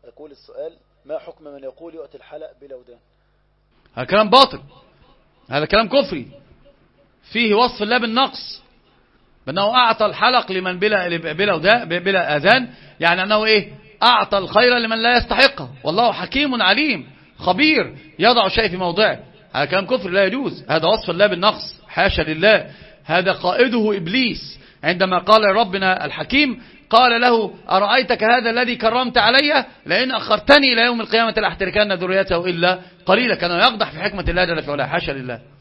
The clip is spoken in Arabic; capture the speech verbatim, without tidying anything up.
يقول السؤال: ما حكم من يقول يؤتي الحلق بلا ودان؟ هذا كلام باطل، هذا كلام كفري، فيه وصف الله بالنقص، بأنه أعطى الحلق لمن بلا بلا ودان بلا أذان، يعني أنه إيه؟ أعطى الخير لمن لا يستحقه، والله حكيم عليم خبير يضع شيء في موضعه. هذا كلام كفر لا يجوز، هذا وصف الله بالنقص، حاشا لله. هذا قائده إبليس عندما قال ربنا الحكيم، قال له: أرأيتك هذا الذي كرمت علي لئن أخرتني إلى يوم القيامة لأحتركن ذريته إلا قليلا. كان يقدح في حكمة الله جل في علاه، حاشا لله.